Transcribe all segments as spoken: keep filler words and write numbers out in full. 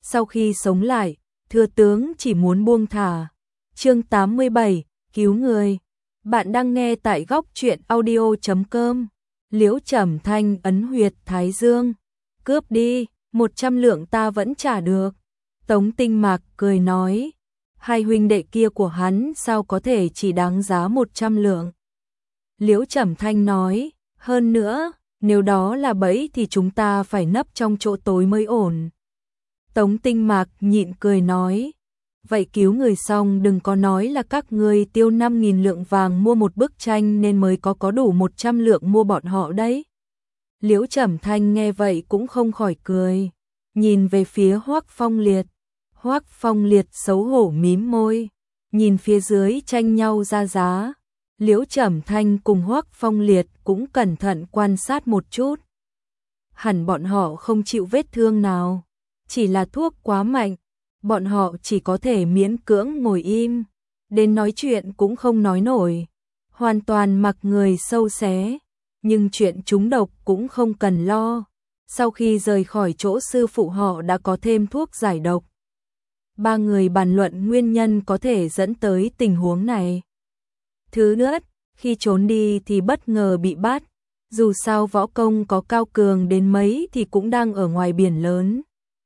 sau khi sống lại, thừa tướng chỉ muốn buông thả. Chương tám mươi bảy, cứu người. Bạn đang nghe tại góc truyện audio chấm com. Liễu Trầm Thanh ấn huyệt thái dương. Cướp đi, một trăm lượng ta vẫn trả được. Tống Tinh Mạc cười nói, hai huynh đệ kia của hắn sao có thể chỉ đáng giá một trăm lượng. Liễu Trầm Thanh nói, hơn nữa, nếu đó là bẫy thì chúng ta phải nấp trong chỗ tối mới ổn. Tống Tinh Mạc nhịn cười nói, vậy cứu người xong đừng có nói là các ngươi tiêu năm nghìn lượng vàng mua một bức tranh nên mới có có đủ một trăm lượng mua bọn họ đấy. Liễu Trầm Thanh nghe vậy cũng không khỏi cười, nhìn về phía Hoắc Phong Liệt. Hoắc Phong Liệt xấu hổ mím môi, nhìn phía dưới tranh nhau ra giá. Liễu Trầm Thanh cùng Hoắc Phong Liệt cũng cẩn thận quan sát một chút. Hẳn bọn họ không chịu vết thương nào, chỉ là thuốc quá mạnh, bọn họ chỉ có thể miễn cưỡng ngồi im, đến nói chuyện cũng không nói nổi, hoàn toàn mặc người sâu xé, nhưng chuyện trúng độc cũng không cần lo. Sau khi rời khỏi chỗ sư phụ họ đã có thêm thuốc giải độc. Ba người bàn luận nguyên nhân có thể dẫn tới tình huống này. Thứ nữa, khi trốn đi thì bất ngờ bị bắt, dù sao võ công có cao cường đến mấy thì cũng đang ở ngoài biển lớn.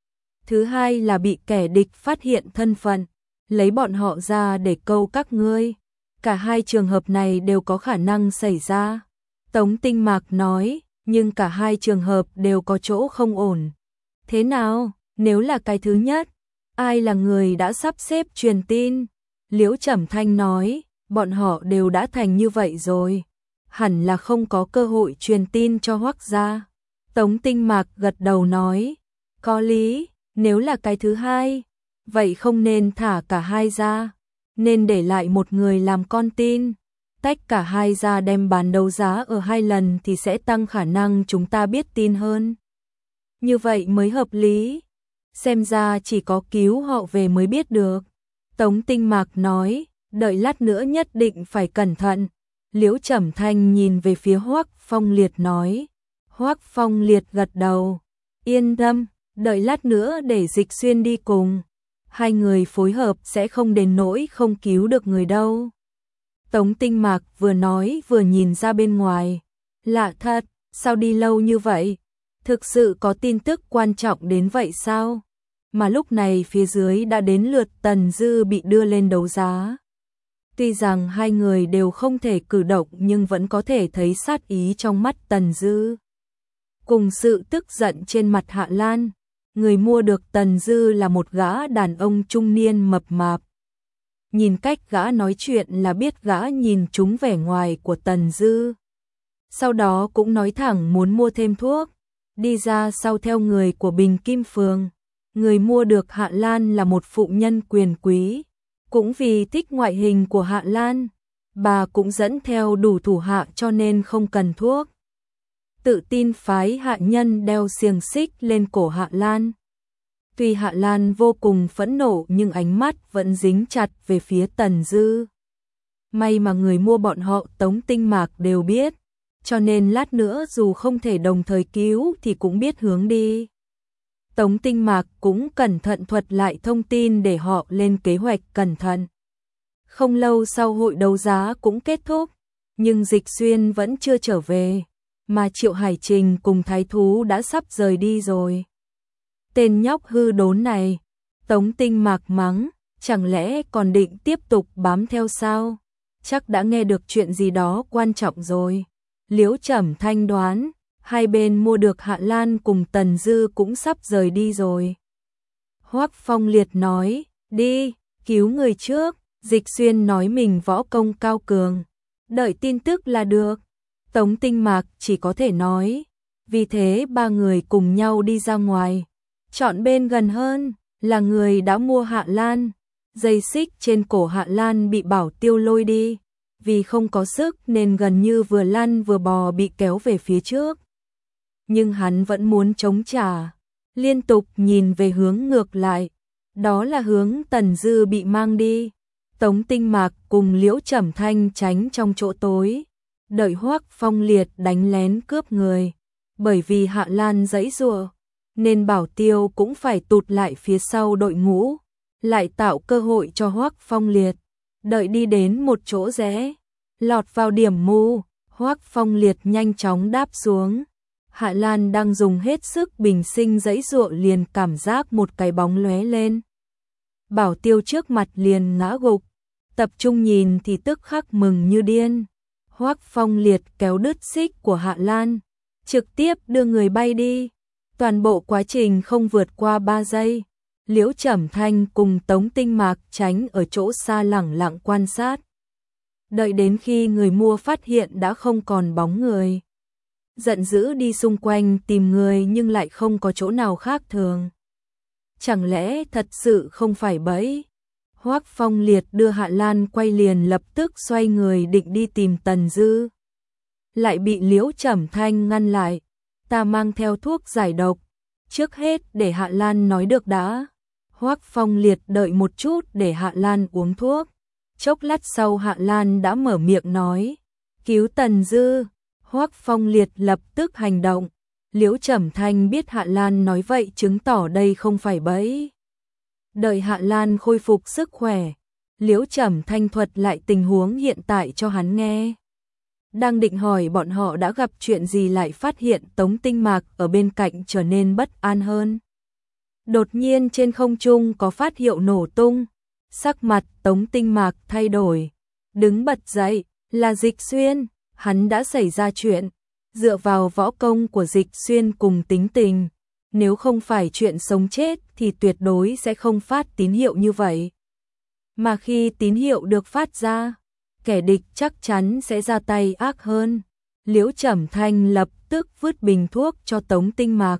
Thứ hai là bị kẻ địch phát hiện thân phận, lấy bọn họ ra để câu các ngươi. Cả hai trường hợp này đều có khả năng xảy ra. Tống Tinh Mạc nói, nhưng cả hai trường hợp đều có chỗ không ổn. Thế nào, nếu là cái thứ nhất, ai là người đã sắp xếp truyền tin? Liễu Trầm Thanh nói, bọn họ đều đã thành như vậy rồi, hẳn là không có cơ hội truyền tin cho Hoắc gia. Tống Tinh Mạc gật đầu nói, có lý, nếu là cái thứ hai, vậy không nên thả cả hai ra, nên để lại một người làm con tin, tách cả hai ra đem bán đấu giá ở hai lần thì sẽ tăng khả năng chúng ta biết tin hơn. Như vậy mới hợp lý, xem ra chỉ có cứu họ về mới biết được. Tống Tinh Mạc nói, đợi lát nữa nhất định phải cẩn thận. Liễu Trầm Thanh nhìn về phía Hoắc Phong Liệt nói. Hoắc Phong Liệt gật đầu, yên tâm, đợi lát nữa để Dịch Xuyên đi cùng. Hai người phối hợp sẽ không đến nỗi không cứu được người đâu. Tống Tinh Mạc vừa nói vừa nhìn ra bên ngoài. Lạ thật, sao đi lâu như vậy? Thực sự có tin tức quan trọng đến vậy sao? Mà lúc này phía dưới đã đến lượt Tần Dư bị đưa lên đấu giá. Tuy rằng hai người đều không thể cử động nhưng vẫn có thể thấy sát ý trong mắt Tần Dư. Cùng sự tức giận trên mặt Hạ Lan, người mua được Tần Dư là một gã đàn ông trung niên mập mạp. Nhìn cách gã nói chuyện là biết gã nhìn trúng vẻ ngoài của Tần Dư. Sau đó cũng nói thẳng muốn mua thêm thuốc, đi ra sau theo người của Bình Kim Phường. Người mua được Hạ Lan là một phụ nhân quyền quý, cũng vì thích ngoại hình của Hạ Lan, bà cũng dẫn theo đủ thủ hạ cho nên không cần thuốc. Tự tin phái hạ nhân đeo xiềng xích lên cổ Hạ Lan. Tuy Hạ Lan vô cùng phẫn nộ nhưng ánh mắt vẫn dính chặt về phía Tần Dư. May mà người mua bọn họ Tống Tinh Mạc đều biết, cho nên lát nữa dù không thể đồng thời cứu thì cũng biết hướng đi. Tống Tinh Mạc cũng cẩn thận thuật lại thông tin để họ lên kế hoạch cẩn thận. Không lâu sau hội đấu giá cũng kết thúc, nhưng Dịch Xuyên vẫn chưa trở về, mà Triệu Hải Trình cùng Thái Thú đã sắp rời đi rồi. Tên nhóc hư đốn này, Tống Tinh Mạc mắng, chẳng lẽ còn định tiếp tục bám theo sao? Chắc đã nghe được chuyện gì đó quan trọng rồi. Liễu Trầm Thanh đoán, hai bên mua được Hạ Lan cùng Tần Dư cũng sắp rời đi rồi. Hoắc Phong Liệt nói, đi, cứu người trước. Dịch Xuyên nói mình võ công cao cường, đợi tin tức là được. Tống Tinh Mạc chỉ có thể nói, vì thế ba người cùng nhau đi ra ngoài. Chọn bên gần hơn, là người đã mua Hạ Lan. Dây xích trên cổ Hạ Lan bị Bảo Tiêu lôi đi, vì không có sức nên gần như vừa lăn vừa bò bị kéo về phía trước. Nhưng hắn vẫn muốn chống trả, liên tục nhìn về hướng ngược lại, đó là hướng Tần Dư bị mang đi. Tống Tinh Mạc cùng Liễu Trầm Thanh tránh trong chỗ tối, đợi Hoắc Phong Liệt đánh lén cướp người, bởi vì Hạ Lan giãy giụa nên Bảo Tiêu cũng phải tụt lại phía sau đội ngũ, lại tạo cơ hội cho Hoắc Phong Liệt. Đợi đi đến một chỗ rẽ, lọt vào điểm mù, Hoắc Phong Liệt nhanh chóng đáp xuống. Hạ Lan đang dùng hết sức bình sinh giãy giụa liền cảm giác một cái bóng lóe lên. Bảo Tiêu trước mặt liền ngã gục, tập trung nhìn thì tức khắc mừng như điên. Hoắc Phong Liệt kéo đứt xích của Hạ Lan, trực tiếp đưa người bay đi. Toàn bộ quá trình không vượt qua ba giây. Liễu Trầm Thanh cùng Tống Tinh Mạc tránh ở chỗ xa lẳng lặng quan sát. Đợi đến khi người mua phát hiện đã không còn bóng người, giận dữ đi xung quanh tìm người nhưng lại không có chỗ nào khác thường. Chẳng lẽ thật sự không phải bẫy? Hoắc Phong Liệt đưa Hạ Lan quay liền lập tức xoay người định đi tìm Tần Dư. Lại bị Liễu Trầm Thanh ngăn lại. Ta mang theo thuốc giải độc. Trước hết để Hạ Lan nói được đã. Hoắc Phong Liệt đợi một chút để Hạ Lan uống thuốc. Chốc lát sau Hạ Lan đã mở miệng nói. Cứu Tần Dư. Hoắc Phong Liệt lập tức hành động. Liễu Trầm Thanh biết Hạ Lan nói vậy chứng tỏ đây không phải bẫy. Đợi Hạ Lan khôi phục sức khỏe, Liễu Trầm Thanh thuật lại tình huống hiện tại cho hắn nghe. Đang định hỏi bọn họ đã gặp chuyện gì lại phát hiện Tống Tinh Mạc ở bên cạnh trở nên bất an hơn. Đột nhiên trên không trung có phát hiệu nổ tung, sắc mặt Tống Tinh Mạc thay đổi, đứng bật dậy, là Dịch Xuyên, hắn đã xảy ra chuyện, dựa vào võ công của Dịch Xuyên cùng tính tình. Nếu không phải chuyện sống chết thì tuyệt đối sẽ không phát tín hiệu như vậy. Mà khi tín hiệu được phát ra, kẻ địch chắc chắn sẽ ra tay ác hơn. Liễu Trầm Thanh lập tức vứt bình thuốc cho Tống Tinh Mạc.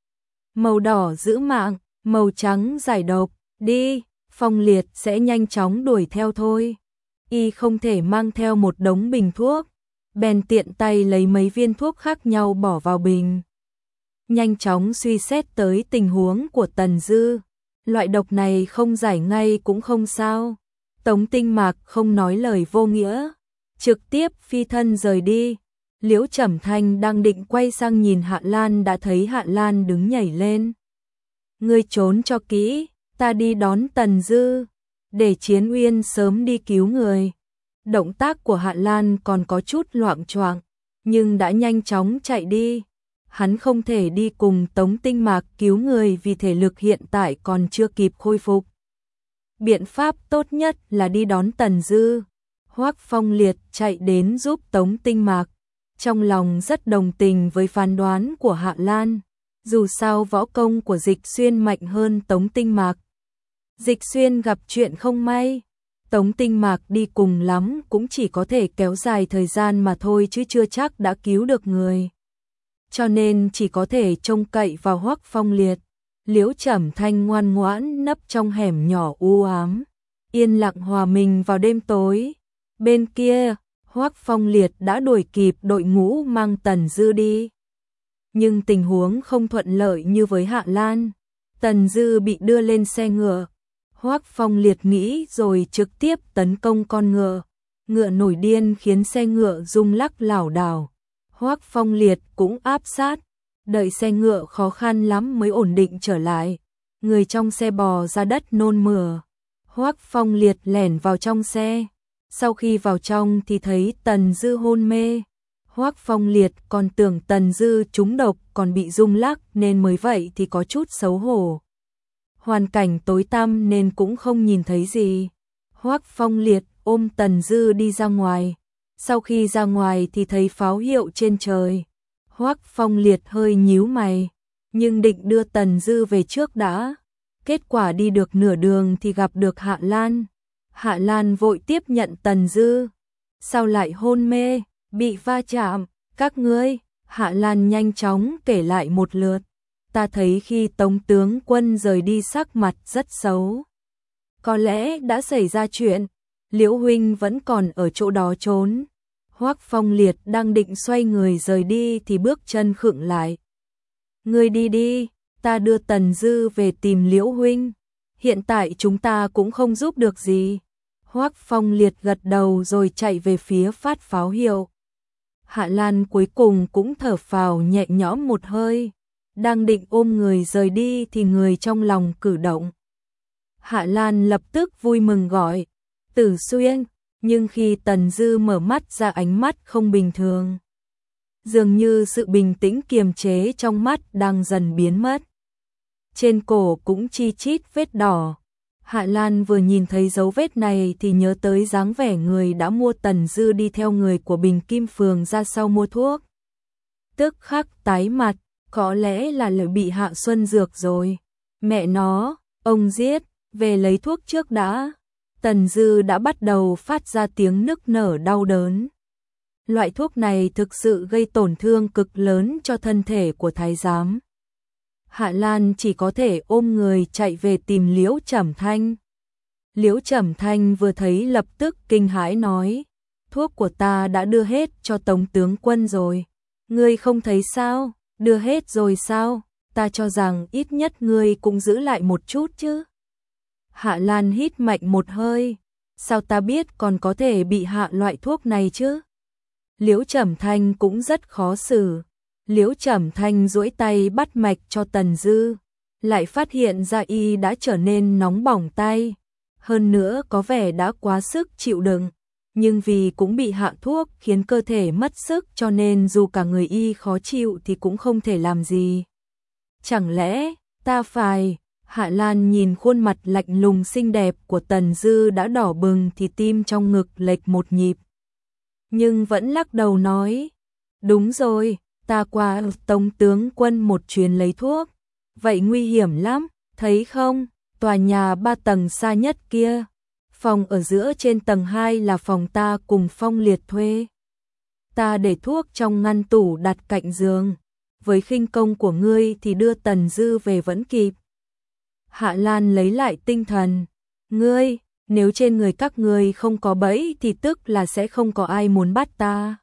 Màu đỏ giữ mạng, màu trắng giải độc, đi, Phong Liệt sẽ nhanh chóng đuổi theo thôi. Y không thể mang theo một đống bình thuốc, bèn tiện tay lấy mấy viên thuốc khác nhau bỏ vào bình. Nhanh chóng suy xét tới tình huống của Tần Dư. Loại độc này không giải ngay cũng không sao. Tống Tinh Mạc không nói lời vô nghĩa, trực tiếp phi thân rời đi. Liễu Trầm Thanh đang định quay sang nhìn Hạ Lan đã thấy Hạ Lan đứng nhảy lên. Ngươi trốn cho kỹ, ta đi đón Tần Dư, để Chiến Uyên sớm đi cứu người. Động tác của Hạ Lan còn có chút loạng choạng, nhưng đã nhanh chóng chạy đi. Hắn không thể đi cùng Tống Tinh Mạc cứu người vì thể lực hiện tại còn chưa kịp khôi phục. Biện pháp tốt nhất là đi đón Tần Dư. Hoắc Phong Liệt chạy đến giúp Tống Tinh Mạc, trong lòng rất đồng tình với phán đoán của Hạ Lan. Dù sao võ công của Dịch Xuyên mạnh hơn Tống Tinh Mạc. Dịch Xuyên gặp chuyện không may, Tống Tinh Mạc đi cùng lắm cũng chỉ có thể kéo dài thời gian mà thôi chứ chưa chắc đã cứu được người. Cho nên chỉ có thể trông cậy vào Hoắc Phong Liệt. Liễu Trầm Thanh ngoan ngoãn nấp trong hẻm nhỏ u ám, yên lặng hòa mình vào đêm tối. Bên kia, Hoắc Phong Liệt đã đuổi kịp đội ngũ mang Tần Dư đi. Nhưng tình huống không thuận lợi như với Hạ Lan. Tần Dư bị đưa lên xe ngựa. Hoắc Phong Liệt nghĩ rồi trực tiếp tấn công con ngựa. Ngựa nổi điên khiến xe ngựa rung lắc lảo đảo. Hoắc Phong Liệt cũng áp sát, đợi xe ngựa khó khăn lắm mới ổn định trở lại. Người trong xe bò ra đất nôn mửa. Hoắc Phong Liệt lẻn vào trong xe. Sau khi vào trong thì thấy Tần Dư hôn mê. Hoắc Phong Liệt còn tưởng Tần Dư trúng độc còn bị rung lắc nên mới vậy thì có chút xấu hổ. Hoàn cảnh tối tăm nên cũng không nhìn thấy gì. Hoắc Phong Liệt ôm Tần Dư đi ra ngoài. Sau khi ra ngoài thì thấy pháo hiệu trên trời. Hoắc Phong Liệt hơi nhíu mày, nhưng định đưa Tần Dư về trước đã. Kết quả đi được nửa đường thì gặp được Hạ Lan. Hạ Lan vội tiếp nhận Tần Dư. Sao lại hôn mê, bị va chạm, các ngươi? Hạ Lan nhanh chóng kể lại một lượt. Ta thấy khi Tống tướng quân rời đi sắc mặt rất xấu. Có lẽ đã xảy ra chuyện. Liễu huynh vẫn còn ở chỗ đó trốn. Hoắc Phong Liệt đang định xoay người rời đi thì bước chân khựng lại. Ngươi đi đi, ta đưa Tần Dư về tìm Liễu huynh. Hiện tại chúng ta cũng không giúp được gì. Hoắc Phong Liệt gật đầu rồi chạy về phía phát pháo hiệu. Hạ Lan cuối cùng cũng thở phào nhẹ nhõm một hơi. đang định ôm người rời đi thì người trong lòng cử động. Hạ Lan lập tức vui mừng gọi, Tử Xuyên, nhưng khi Tần Dư mở mắt ra ánh mắt không bình thường. Dường như sự bình tĩnh kiềm chế trong mắt đang dần biến mất. Trên cổ cũng chi chít vết đỏ. Hạ Lan vừa nhìn thấy dấu vết này thì nhớ tới dáng vẻ người đã mua Tần Dư đi theo người của Bình Kim Phường ra sau mua thuốc. Tức khắc tái mặt, có lẽ là lời bị Hạ Xuân dược rồi. Mẹ nó, ông giết, về lấy thuốc trước đã. Tần Dư đã bắt đầu phát ra tiếng nức nở đau đớn. Loại thuốc này thực sự gây tổn thương cực lớn cho thân thể của thái giám. Hạ Lan chỉ có thể ôm người chạy về tìm Liễu Trầm Thanh. Liễu Trầm Thanh vừa thấy lập tức kinh hãi nói, thuốc của ta đã đưa hết cho Tống tướng quân rồi. Ngươi không thấy sao, đưa hết rồi sao, ta cho rằng ít nhất ngươi cũng giữ lại một chút chứ. Hạ Lan hít mạnh một hơi, sao ta biết còn có thể bị hạ loại thuốc này chứ? Liễu Trầm Thanh cũng rất khó xử. Liễu Trầm Thanh duỗi tay bắt mạch cho Tần Dư, lại phát hiện ra y đã trở nên nóng bỏng tay, hơn nữa có vẻ đã quá sức chịu đựng, nhưng vì cũng bị hạ thuốc khiến cơ thể mất sức cho nên dù cả người y khó chịu thì cũng không thể làm gì. Chẳng lẽ ta phải... Hạ Lan nhìn khuôn mặt lạnh lùng xinh đẹp của Tần Dư đã đỏ bừng thì tim trong ngực lệch một nhịp. Nhưng vẫn lắc đầu nói, đúng rồi, ta qua Tống tướng quân một chuyến lấy thuốc. Vậy nguy hiểm lắm, thấy không, tòa nhà ba tầng xa nhất kia. Phòng ở giữa trên tầng hai là phòng ta cùng Phong Liệt thuê. Ta để thuốc trong ngăn tủ đặt cạnh giường. Với khinh công của ngươi thì đưa Tần Dư về vẫn kịp. Hạ Lan lấy lại tinh thần. Ngươi, nếu trên người các ngươi không có bẫy thì tức là sẽ không có ai muốn bắt ta.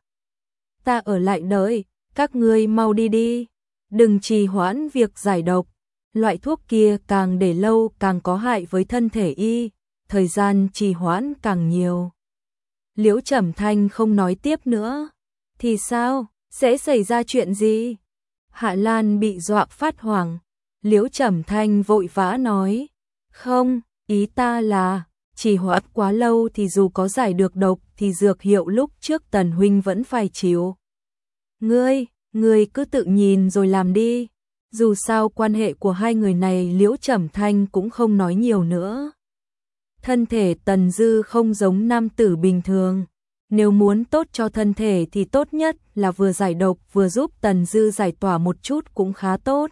Ta ở lại đợi, các ngươi mau đi đi. Đừng trì hoãn việc giải độc. Loại thuốc kia càng để lâu càng có hại với thân thể y, thời gian trì hoãn càng nhiều. Liễu Trầm Thanh không nói tiếp nữa. Thì sao, sẽ xảy ra chuyện gì? Hạ Lan bị dọa phát hoảng. Liễu Trầm Thanh vội vã nói, không, ý ta là, trì hoãn quá lâu thì dù có giải được độc thì dược hiệu lúc trước Tần huynh vẫn phải chịu. Ngươi, ngươi cứ tự nhìn rồi làm đi. Dù sao quan hệ của hai người này Liễu Trầm Thanh cũng không nói nhiều nữa. Thân thể Tần Dư không giống nam tử bình thường. Nếu muốn tốt cho thân thể thì tốt nhất là vừa giải độc vừa giúp Tần Dư giải tỏa một chút cũng khá tốt.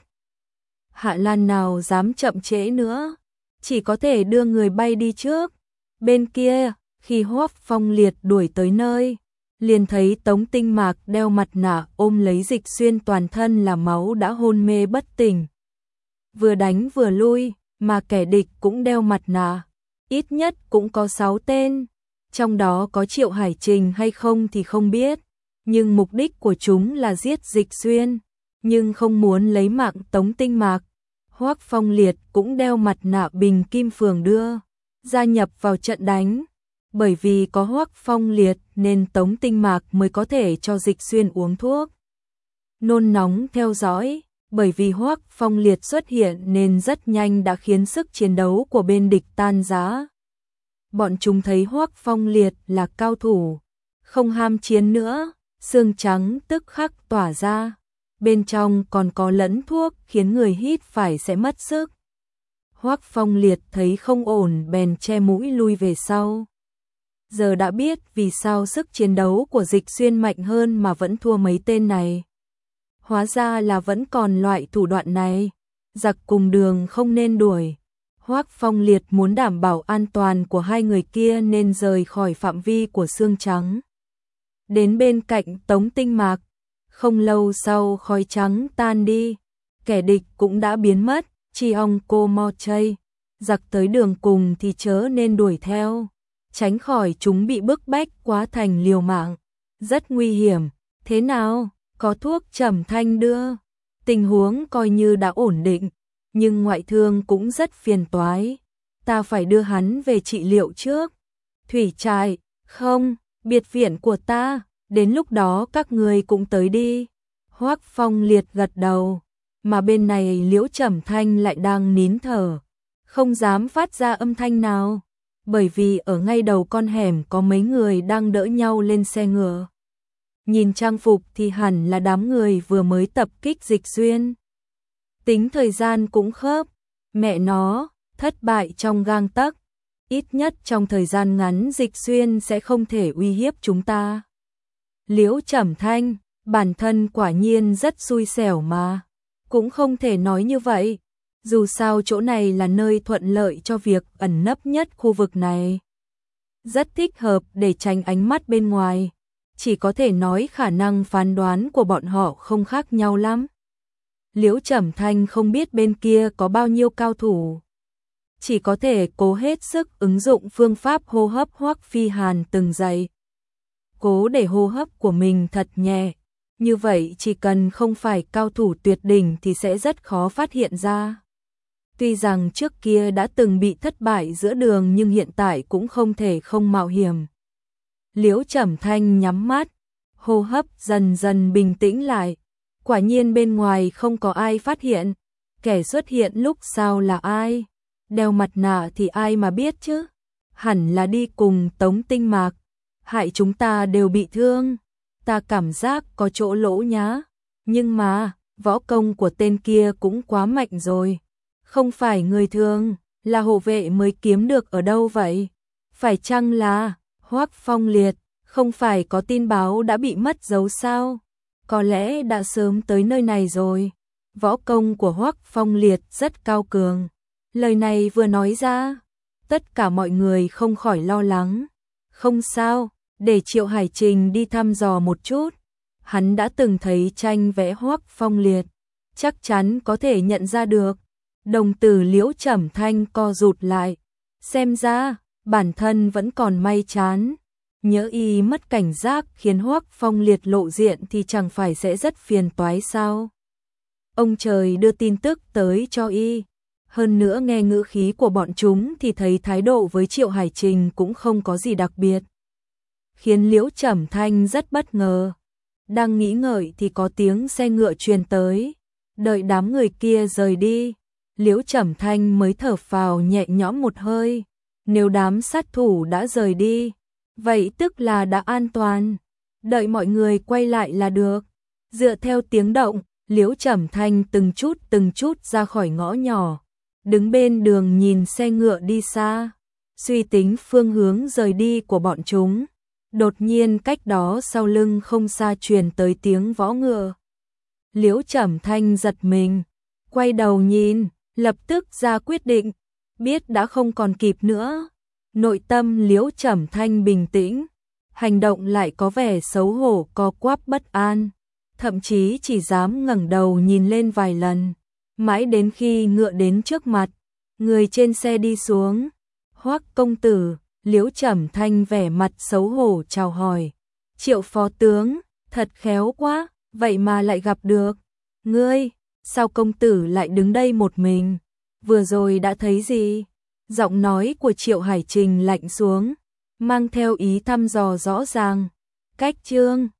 Hạ Lan nào dám chậm trễ nữa, chỉ có thể đưa người bay đi trước. Bên kia, khi Hoắc Phong Liệt đuổi tới nơi, liền thấy Tống Tinh Mạc đeo mặt nạ ôm lấy Dịch Xuyên toàn thân là máu đã hôn mê bất tỉnh. Vừa đánh vừa lui, mà kẻ địch cũng đeo mặt nạ, ít nhất cũng có sáu tên. Trong đó có Triệu Hải Trình hay không thì không biết, nhưng mục đích của chúng là giết Dịch Xuyên, nhưng không muốn lấy mạng Tống Tinh Mạc. Hoắc Phong Liệt cũng đeo mặt nạ Bình Kim Phường đưa, gia nhập vào trận đánh. Bởi vì có Hoắc Phong Liệt nên Tống Tinh Mạc mới có thể cho Dịch Xuyên uống thuốc. Nôn nóng theo dõi, bởi vì Hoắc Phong Liệt xuất hiện nên rất nhanh đã khiến sức chiến đấu của bên địch tan rã. Bọn chúng thấy Hoắc Phong Liệt là cao thủ, không ham chiến nữa, xương trắng tức khắc tỏa ra. Bên trong còn có lẫn thuốc khiến người hít phải sẽ mất sức. Hoắc Phong Liệt thấy không ổn bèn che mũi lui về sau. Giờ đã biết vì sao sức chiến đấu của Dịch Xuyên mạnh hơn mà vẫn thua mấy tên này. Hóa ra là vẫn còn loại thủ đoạn này. Giặc cùng đường không nên đuổi. Hoắc Phong Liệt muốn đảm bảo an toàn của hai người kia nên rời khỏi phạm vi của xương trắng. Đến bên cạnh Tống Tinh Mạc. Không lâu sau khói trắng tan đi, kẻ địch cũng đã biến mất, chi ong cô mo chay. Giặc tới đường cùng thì chớ nên đuổi theo, tránh khỏi chúng bị bức bách quá thành liều mạng, rất nguy hiểm. Thế nào, có thuốc Trầm Thanh đưa, tình huống coi như đã ổn định, nhưng ngoại thương cũng rất phiền toái, ta phải đưa hắn về trị liệu trước. Thủy Trại, không, biệt viện của ta. Đến lúc đó các người cũng tới đi. Hoắc Phong Liệt gật đầu. mà bên này Liễu Trầm Thanh lại đang nín thở, không dám phát ra âm thanh nào, bởi vì ở ngay đầu con hẻm có mấy người đang đỡ nhau lên xe ngựa. Nhìn trang phục thì hẳn là đám người vừa mới tập kích Dịch Xuyên. Tính thời gian cũng khớp, mẹ nó, thất bại trong gang tấc, ít nhất trong thời gian ngắn Dịch Xuyên sẽ không thể uy hiếp chúng ta. Liễu Trầm Thanh, bản thân quả nhiên rất xui xẻo mà, cũng không thể nói như vậy, dù sao chỗ này là nơi thuận lợi cho việc ẩn nấp nhất khu vực này. Rất thích hợp để tránh ánh mắt bên ngoài, chỉ có thể nói khả năng phán đoán của bọn họ không khác nhau lắm. Liễu Trầm Thanh không biết bên kia có bao nhiêu cao thủ, chỉ có thể cố hết sức ứng dụng phương pháp hô hấp Hoắc Phi Hàn từng dạy. Cố để hô hấp của mình thật nhẹ, như vậy chỉ cần không phải cao thủ tuyệt đỉnh thì sẽ rất khó phát hiện ra. Tuy rằng trước kia đã từng bị thất bại giữa đường nhưng hiện tại cũng không thể không mạo hiểm. Liễu Trầm Thanh nhắm mắt, hô hấp dần dần bình tĩnh lại. Quả nhiên bên ngoài không có ai phát hiện, kẻ xuất hiện lúc sau là ai? Đeo mặt nạ thì ai mà biết chứ? Hẳn là đi cùng Tống Tinh Mạc, hại chúng ta đều bị thương. Ta cảm giác có chỗ lỗ nhá, nhưng mà võ công của tên kia cũng quá mạnh rồi, không phải người thường, là hộ vệ mới kiếm được ở đâu vậy? Phải chăng là Hoắc Phong Liệt? Không phải có tin báo đã bị mất dấu sao? Có lẽ đã sớm tới nơi này rồi. Võ công của Hoắc Phong Liệt rất cao cường. Lời này vừa nói ra, tất cả mọi người không khỏi lo lắng. Không sao, để Triệu Hải Trình đi thăm dò một chút. Hắn đã từng thấy tranh vẽ Hoắc Phong Liệt, chắc chắn có thể nhận ra được. Đồng tử Liễu Trầm Thanh co rụt lại. Xem ra, bản thân vẫn còn may chán. Nhớ y mất cảnh giác khiến Hoắc Phong Liệt lộ diện thì chẳng phải sẽ rất phiền toái sao? Ông trời đưa tin tức tới cho y. Hơn nữa nghe ngữ khí của bọn chúng thì thấy thái độ với Triệu Hải Trình cũng không có gì đặc biệt, khiến Liễu Trầm Thanh rất bất ngờ. Đang nghĩ ngợi thì có tiếng xe ngựa truyền tới. Đợi đám người kia rời đi, Liễu Trầm Thanh mới thở phào nhẹ nhõm một hơi. Nếu đám sát thủ đã rời đi, vậy tức là đã an toàn. Đợi mọi người quay lại là được. Dựa theo tiếng động, Liễu Trầm Thanh từng chút từng chút ra khỏi ngõ nhỏ, đứng bên đường nhìn xe ngựa đi xa, suy tính phương hướng rời đi của bọn chúng. Đột nhiên cách đó sau lưng không xa truyền tới tiếng vó ngựa. Liễu Trầm Thanh giật mình, quay đầu nhìn, lập tức ra quyết định, biết đã không còn kịp nữa. Nội tâm Liễu Trầm Thanh bình tĩnh, hành động lại có vẻ xấu hổ co quắp bất an, thậm chí chỉ dám ngẩng đầu nhìn lên vài lần, mãi đến khi ngựa đến trước mặt, người trên xe đi xuống. Hoắc công tử, Liễu Trầm Thanh vẻ mặt xấu hổ chào hỏi. Triệu phó tướng, thật khéo quá, vậy mà lại gặp được. Ngươi, sao công tử lại đứng đây một mình? Vừa rồi đã thấy gì? Giọng nói của Triệu Hải Trình lạnh xuống, mang theo ý thăm dò rõ ràng. Cách Trương